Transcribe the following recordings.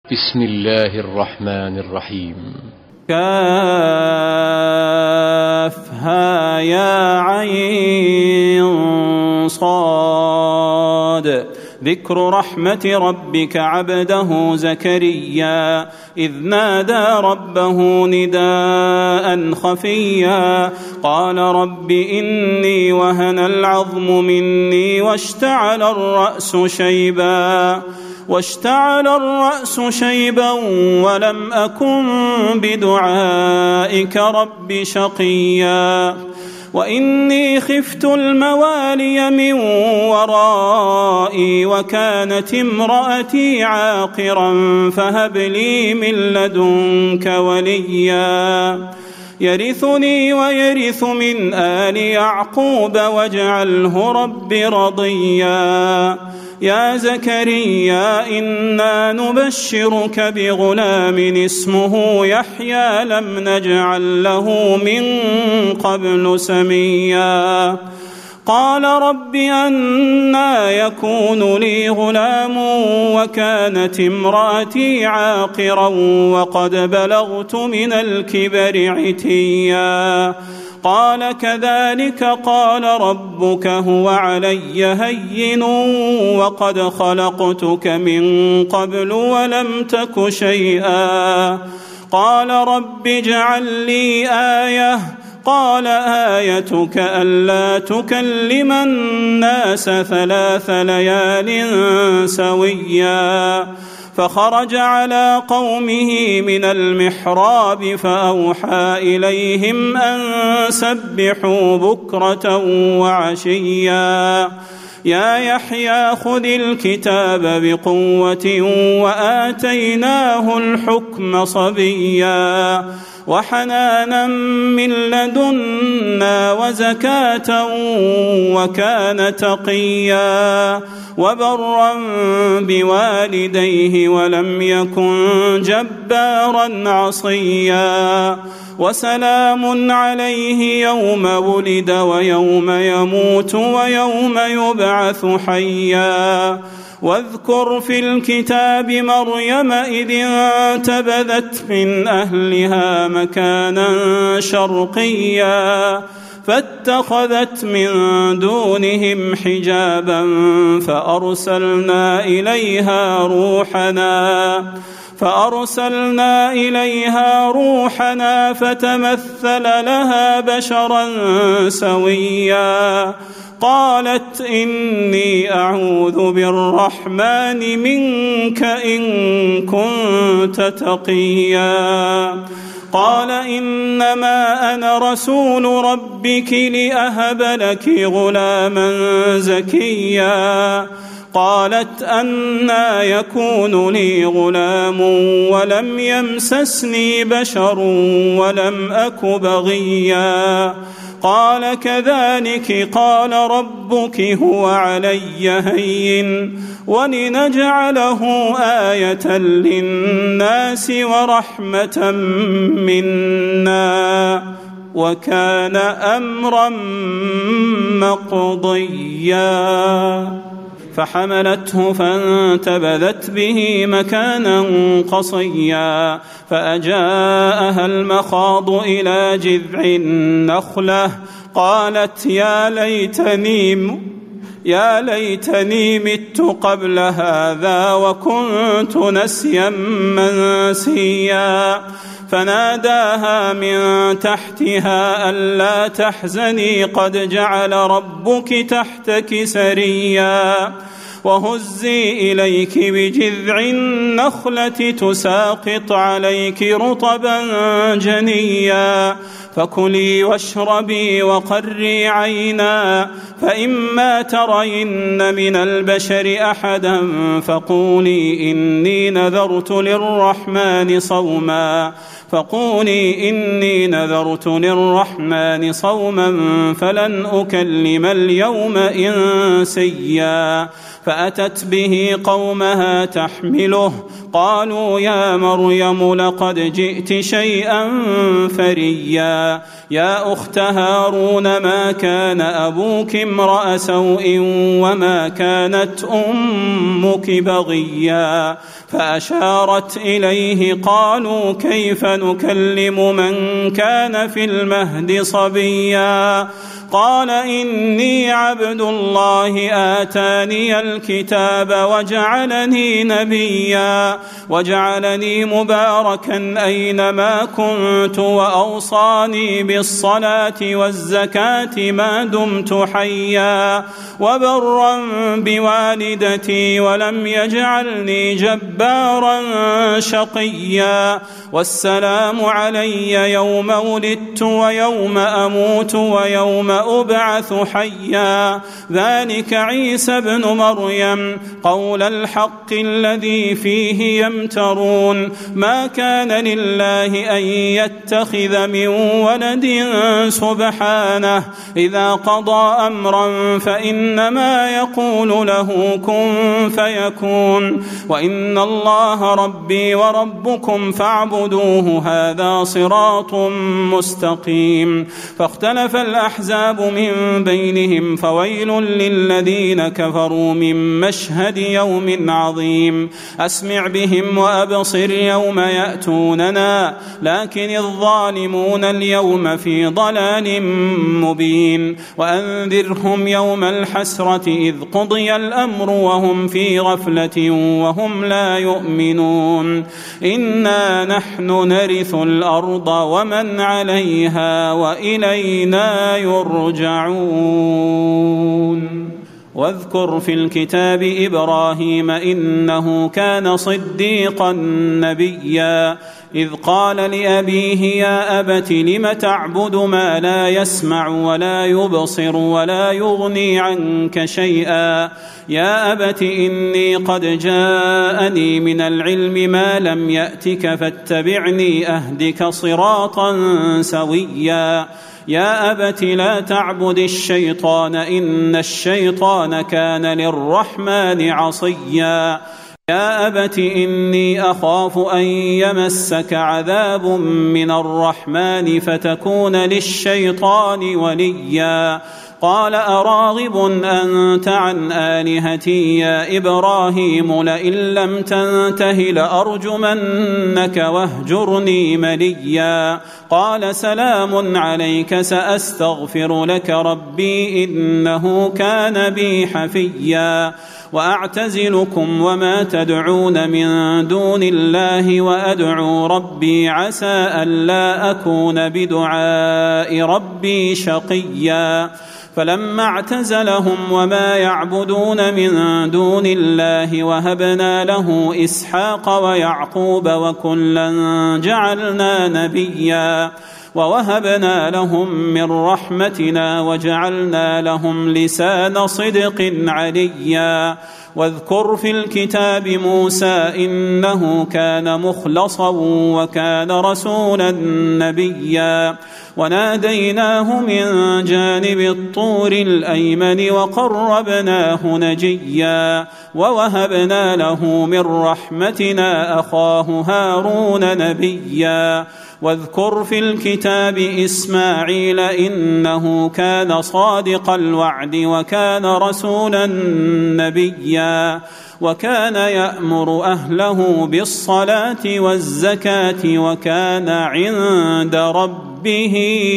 بسم الله الرحمن الرحيم. كافها يا عين صاد. ذكر رحمة ربك عبده زكريا إذ نادى ربه نداء خفيا قال رب إني وهن العظم مني واشتعل الرأس شيبا ولم أكن بدعائك رب شقيا وإني خفت الموالي من ورائي وكانت امرأتي عاقرا فهب لي من لدنك وليا يرثني ويرث من آل يعقوب واجعله رب رضيا يا زكريا إنا نبشرك بغلام اسمه يحيى لم نجعل له من قبل سميا قال رب أنى يكون لي غلام وكانت امرأتي عاقرا وقد بلغت من الكبر عتيا قال كذلك قال ربك هو علي هين وقد خلقتك من قبل ولم تك شيئا قال رب اجعل لي آية قال آيتك ألا تكلم الناس 3 ليال سويا فخرج على قومه من المحراب فأوحى إليهم أن سبحوا بكرة وعشيا يا يحيى خذ الكتاب بقوة وآتيناه الحكم صبيا وحنانا من لدنا وزكاة وكان تقيا وبرا بوالديه ولم يكن جبارا عصيا وسلام عليه يوم ولد ويوم يموت ويوم يبعث حيا واذكر في الكتاب مريم إذ انتبذت من أهلها مكانا شرقيا فاتخذت من دونهم حجابا فأرسلنا إليها روحنا فتمثل لها بشرا سويا قالت إني أعوذ بالرحمن منك إن كنت تقيا قال إنما أنا رسول ربك لأهب لك غلاما زكيا قالت أنى يكون لي غلام ولم يمسسني بشر ولم أك بغيا قال كذلك قال ربك هو علي هين ولنجعله آية للناس ورحمة منا وكان أمرا مقضيا فحملته فانتبذت به مكانا قصيا فأجاءها المخاض إلى جذع النخلة قالت يا ليتني مت قبل هذا وكنت نسيا منسيا فناداها من تحتها ألا تحزني قد جعل ربك تحتك سريا وهزي إليك بجذع النخلة تساقط عليك رطبا جنيا فكلي واشربي وقري عينا فإما ترين من البشر أحدا فقولي إني نذرت للرحمن صوما فلن أكلم اليوم إنسيا فأتت به قومها تحمله قالوا يا مريم لقد جئت شيئا فريا يا أخت هارون ما كان أبوك امرأ سوء وما كانت أمك بغيا فأشارت إليه قالوا كيف نكلم من كان في المهد صبيا قال إني عبد الله آتاني الكتاب وجعلني نبيا وجعلني مباركا أينما كنت وأوصاني بالصلاة والزكاة ما دمت حيا وبرا بوالدتي ولم يجعلني جبارا شقيا والسلام علي يوم ولدت ويوم أموت ويوم أبعث حيا ذلك عيسى ابن مريم قول الحق الذي فيه يمترون ما كان لله أن يتخذ من ولد سبحانه إذا قضى أمرا فإنما يقول له كن فيكون وإن الله ربي وربكم فاعبدوه هذا صراط مستقيم فاختلف الأحزاب من بينهم فويل للذين كفروا من مشهد يوم عظيم أسمع بهم وأبصر يوم يأتوننا لكن الظالمون اليوم في ضلال مبين وأنذرهم يوم الحسرة إذ قضي الأمر وهم في غفلة وهم لا يؤمنون إنا نحن نرث الأرض ومن عليها وإلينا يرجعون واذكر في الكتاب إبراهيم إنه كان صديقا نبيا إذ قال لأبيه يا أبت لم تعبد ما لا يسمع ولا يبصر ولا يغني عنك شيئا يا أبت إني قد جاءني من العلم ما لم يأتك فاتبعني أهدك صراطا سويا يا أبت لا تعبد الشيطان إن الشيطان كان للرحمن عصيا يا أبت إني أخاف أن يمسك عذاب من الرحمن فتكون للشيطان وليا قال أراغب أنت عن آلهتي يا إبراهيم لئن لم تنته لأرجمنك واهجرني مليا قال سلام عليك سأستغفر لك ربي إنه كان بي حفيا وأعتزلكم وما تدعون من دون الله وأدعو ربي عسى ألا أكون بدعاء ربي شقيا فلما اعتزلهم وما يعبدون من دون الله وهبنا له إسحاق ويعقوب وكلا جعلنا نبيا ووهبنا لهم من رحمتنا وجعلنا لهم لسان صدق عليا واذكر في الكتاب موسى إنه كان مخلصا وكان رسولا نبيا وناديناه من جانب الطور الأيمن وقربناه نجيا ووهبنا له من رحمتنا أخاه هارون نبيا واذكر في الكتاب إسماعيل إنه كان صادق الوعد وكان رسولا نبيا وكان يأمر أهله بالصلاة والزكاة وكان عند ربه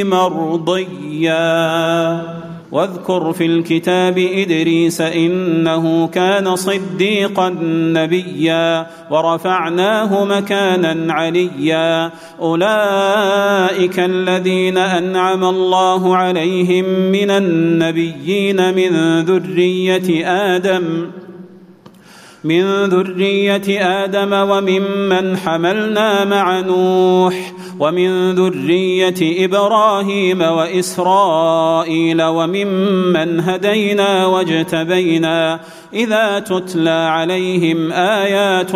مرضيا واذكر في الكتاب إدريس إنه كان صديقا نبيا ورفعناه مكانا عليا أولئك الذين أنعم الله عليهم من النبيين من ذرية آدم وممن حملنا مع نوح ومن ذرية إبراهيم وإسرائيل وممن هدينا واجتبينا إذا تتلى عليهم آيات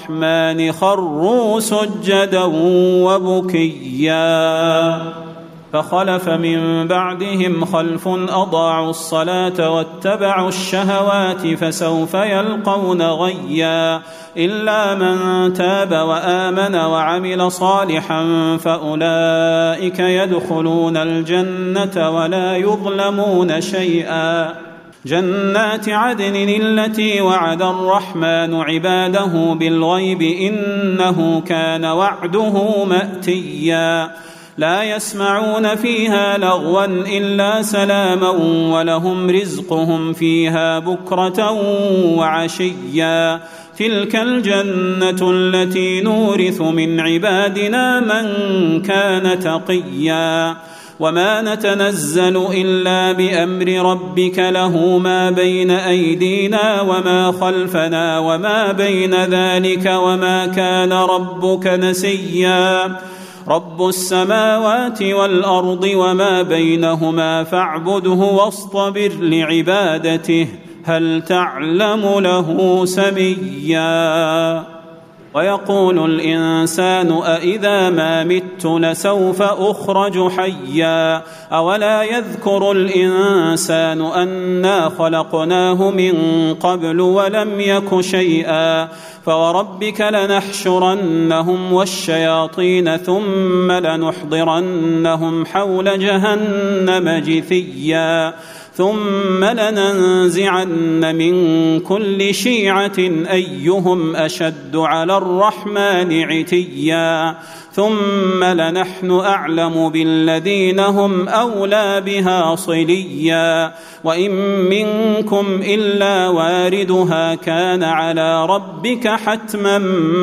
الرحمن خروا سجدا وبكيا فخلف من بعدهم خلف أضاعوا الصلاة واتبعوا الشهوات فسوف يلقون غيا إلا من تاب وآمن وعمل صالحا فأولئك يدخلون الجنة ولا يظلمون شيئا جنات عدن التي وعد الرحمن عباده بالغيب إنه كان وعده مأتيا لا يسمعون فيها لغوا إلا سلاما ولهم رزقهم فيها بكرة وعشيا تلك الجنة التي نورث من عبادنا من كان تقيا وما نتنزل إلا بأمر ربك له ما بين أيدينا وما خلفنا وما بين ذلك وما كان ربك نسيا رب السماوات والأرض وما بينهما فاعبده واصطبر لعبادته هل تعلم له سميا ويقول الإنسان أإذا ما مت لسوف أخرج حيا أولا يذكر الإنسان أنا خلقناه من قبل ولم يك شيئا فوربك لنحشرنهم والشياطين ثم لنحضرنهم حول جهنم جثيا ثم لننزعن من كل شيعة أيهم أشد على الرحمن عتيا ثم لنحن أعلم بالذين هم أولى بها صليا وإن منكم إلا واردها كان على ربك حتما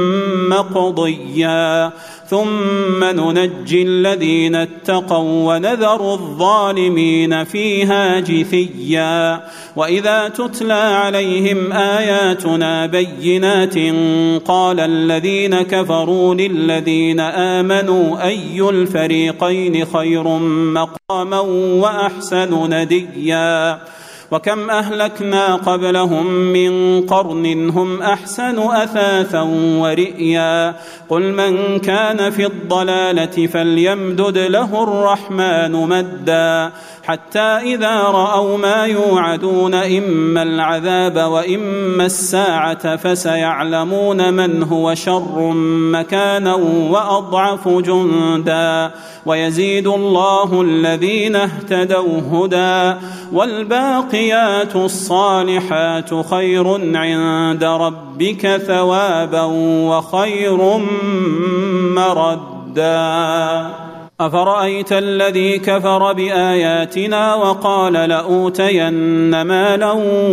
مقضيا ثم ننجي الذين اتقوا ونذر الظالمين فيها جثيا وإذا تتلى عليهم آياتنا بينات قال الذين كفروا للذين آمنوا أي الفريقين خير مقاما وأحسن نديا وكم أهلكنا قبلهم من قرن هم أحسن أثاثا ورئيا قل من كان في الضلالة فليمدد له الرحمن مدا حتى إذا رأوا ما يوعدون إما العذاب وإما الساعة فسيعلمون من هو شر مكانا وأضعف جندا ويزيد الله الذين اهتدوا هدى والباقيات الصالحات خير عند ربك ثوابا وخير مردا أفرأيت الذي كفر بآياتنا وقال لأوتين مالا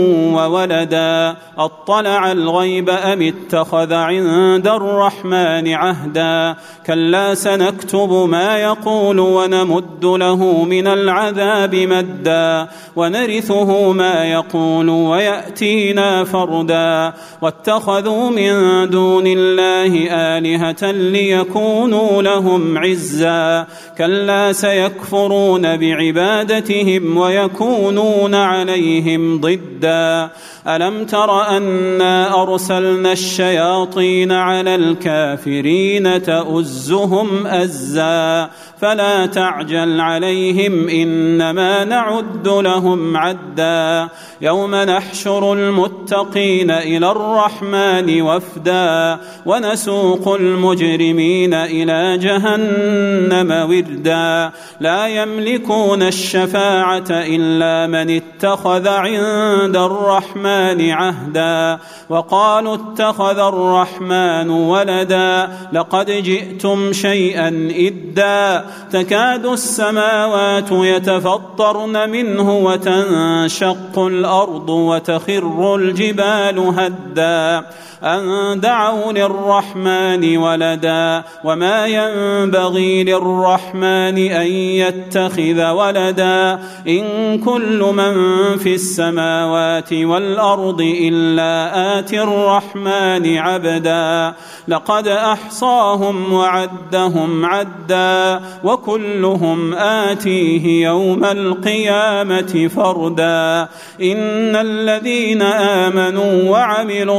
وولدا أطلع الغيب أم اتخذ عند الرحمن عهدا كلا سنكتب ما يقول ونمد له من العذاب مدا ونرثه ما يقول ويأتينا فردا واتخذوا من دون الله آلهة ليكونوا لهم عزا كلا سيكفرون بعبادتهم ويكونون عليهم ضدا ألم تر أنا أرسلنا الشياطين على الكافرين تؤزهم أزا فلا تعجل عليهم إنما نعد لهم عدا يوم نحشر المتقين إلى الرحمن وفدا ونسوق المجرمين إلى جهنم وردا لا يملكون الشفاعة إلا من اتخذ عند الرحمن عهدا وقالوا اتخذ الرحمن ولدا لقد جئتم شيئا إدا تكاد السماوات يتفطرن منه وتنشق الأرض وتخر الجبال هدا أن دعوا للرحمن ولدا وما ينبغي للرحمن أن يتخذ ولدا إن كل من في السماوات والأرض إلا آتي الرحمن عبدا لقد أحصاهم وعدهم عدا وكلهم آتيه يوم القيامة فردا إن الذين آمنوا وعملوا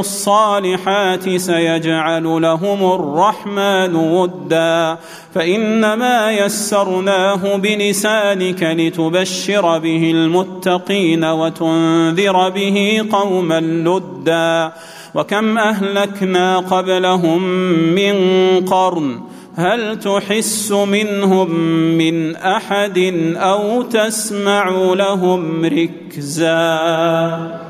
الصالحات سيجعل لهم الرحمن ودا فإنما فإنما يسرناه بلسانك لتبشر به المتقين وتنذر به قوما لدا وكم أهلكنا قبلهم من قرن هل تحس منهم من أحد أو تسمع لهم ركزا